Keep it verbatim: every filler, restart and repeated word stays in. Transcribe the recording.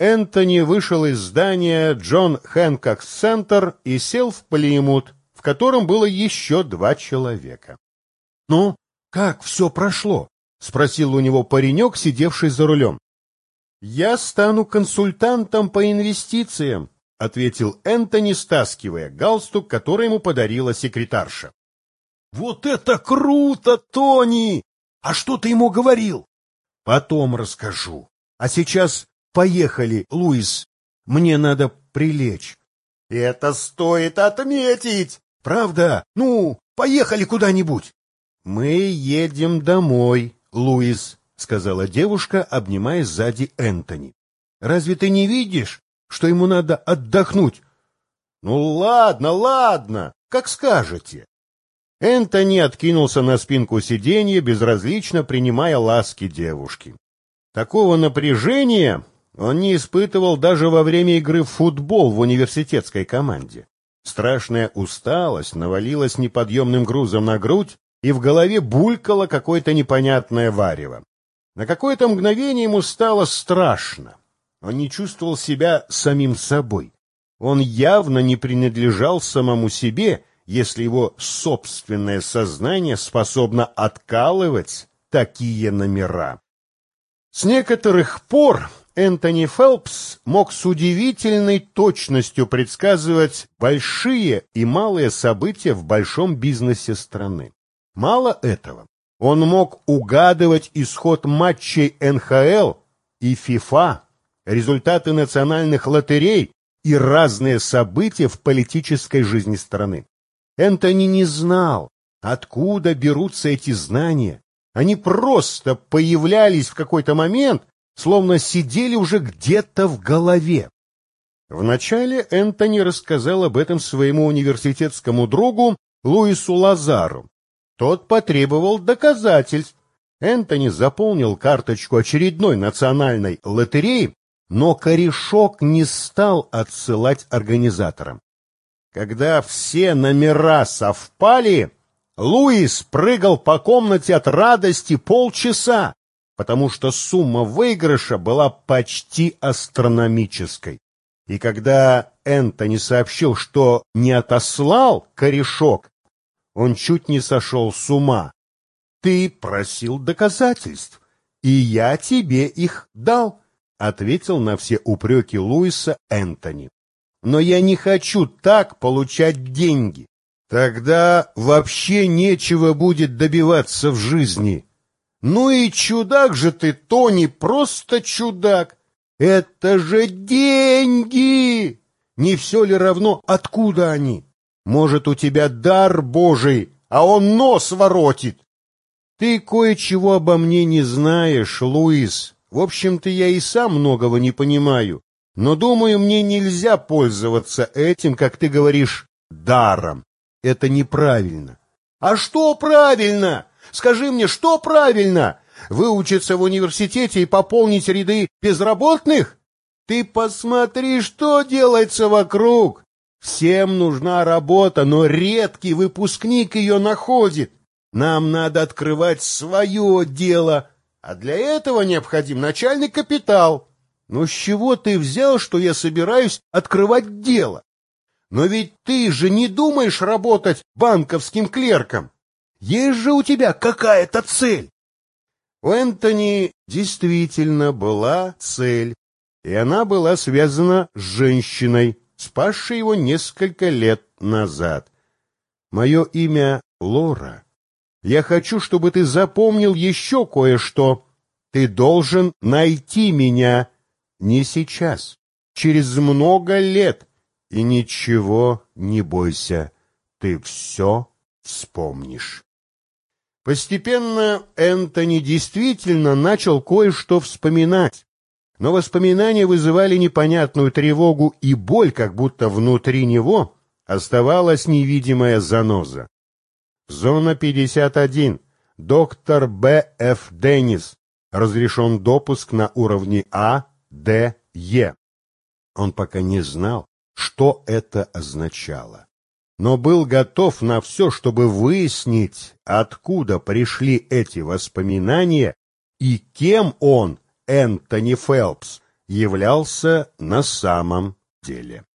Энтони вышел из здания Джон Хэнкок Центр и сел в Плимут, в котором было еще два человека. — Ну, как все прошло? — спросил у него паренек, сидевший за рулем. — Я стану консультантом по инвестициям, — ответил Энтони, стаскивая галстук, который ему подарила секретарша. — Вот это круто, Тони! А что ты ему говорил? — Потом расскажу. А сейчас поехали, Луис. Мне надо прилечь. — Это стоит отметить! — Правда? Ну, поехали куда-нибудь. — Мы едем домой, Луис, — сказала девушка, обнимая сзади Энтони. — Разве ты не видишь, что ему надо отдохнуть? — Ну, ладно, ладно, как скажете. Энтони откинулся на спинку сиденья, безразлично принимая ласки девушки. Такого напряжения он не испытывал даже во время игры в футбол в университетской команде. Страшная усталость навалилась неподъемным грузом на грудь, и в голове булькало какое-то непонятное варево. На какое-то мгновение ему стало страшно. Он не чувствовал себя самим собой. Он явно не принадлежал самому себе, если его собственное сознание способно откалывать такие номера. С некоторых пор Энтони Фелпс мог с удивительной точностью предсказывать большие и малые события в большом бизнесе страны. Мало этого, он мог угадывать исход матчей эн ха эл и фифа, результаты национальных лотерей и разные события в политической жизни страны. Энтони не знал, откуда берутся эти знания. Они просто появлялись в какой-то момент, словно сидели уже где-то в голове. Вначале Энтони рассказал об этом своему университетскому другу Луису Лазару. Тот потребовал доказательств. Энтони заполнил карточку очередной национальной лотереи, но корешок не стал отсылать организаторам. Когда все номера совпали, Луис прыгал по комнате от радости полчаса, потому что сумма выигрыша была почти астрономической. И когда Энтони сообщил, что не отослал корешок, он чуть не сошел с ума. «Ты просил доказательств, и я тебе их дал», — ответил на все упреки Луиса Энтони. «Но я не хочу так получать деньги. Тогда вообще нечего будет добиваться в жизни». «Ну и чудак же ты, Тони, просто чудак! Это же деньги! Не все ли равно, откуда они? Может, у тебя дар Божий, а он нос воротит?» «Ты кое-чего обо мне не знаешь, Луис. В общем-то, я и сам многого не понимаю. Но, думаю, мне нельзя пользоваться этим, как ты говоришь, даром. Это неправильно». «А что правильно? Скажи мне, что правильно? Выучиться в университете и пополнить ряды безработных? Ты посмотри, что делается вокруг. Всем нужна работа, но редкий выпускник ее находит. Нам надо открывать свое дело, а для этого необходим начальный капитал. Ну, с чего ты взял, что я собираюсь открывать дело? Но ведь ты же не думаешь работать банковским клерком. Есть же у тебя какая-то цель». У Энтони действительно была цель, и она была связана с женщиной, спасшей его несколько лет назад. «Мое имя Лора. Я хочу, чтобы ты запомнил еще кое-что. Ты должен найти меня не сейчас, через много лет. И ничего не бойся, ты все вспомнишь». Постепенно Энтони действительно начал кое-что вспоминать, но воспоминания вызывали непонятную тревогу и боль, как будто внутри него оставалась невидимая заноза. Зона пятьдесят один. Доктор Б Ф Деннис. Разрешен допуск на уровне А, Д, Е. Он пока не знал, что это означало, но был готов на все, чтобы выяснить, откуда пришли эти воспоминания и кем он, Энтони Фелпс, являлся на самом деле.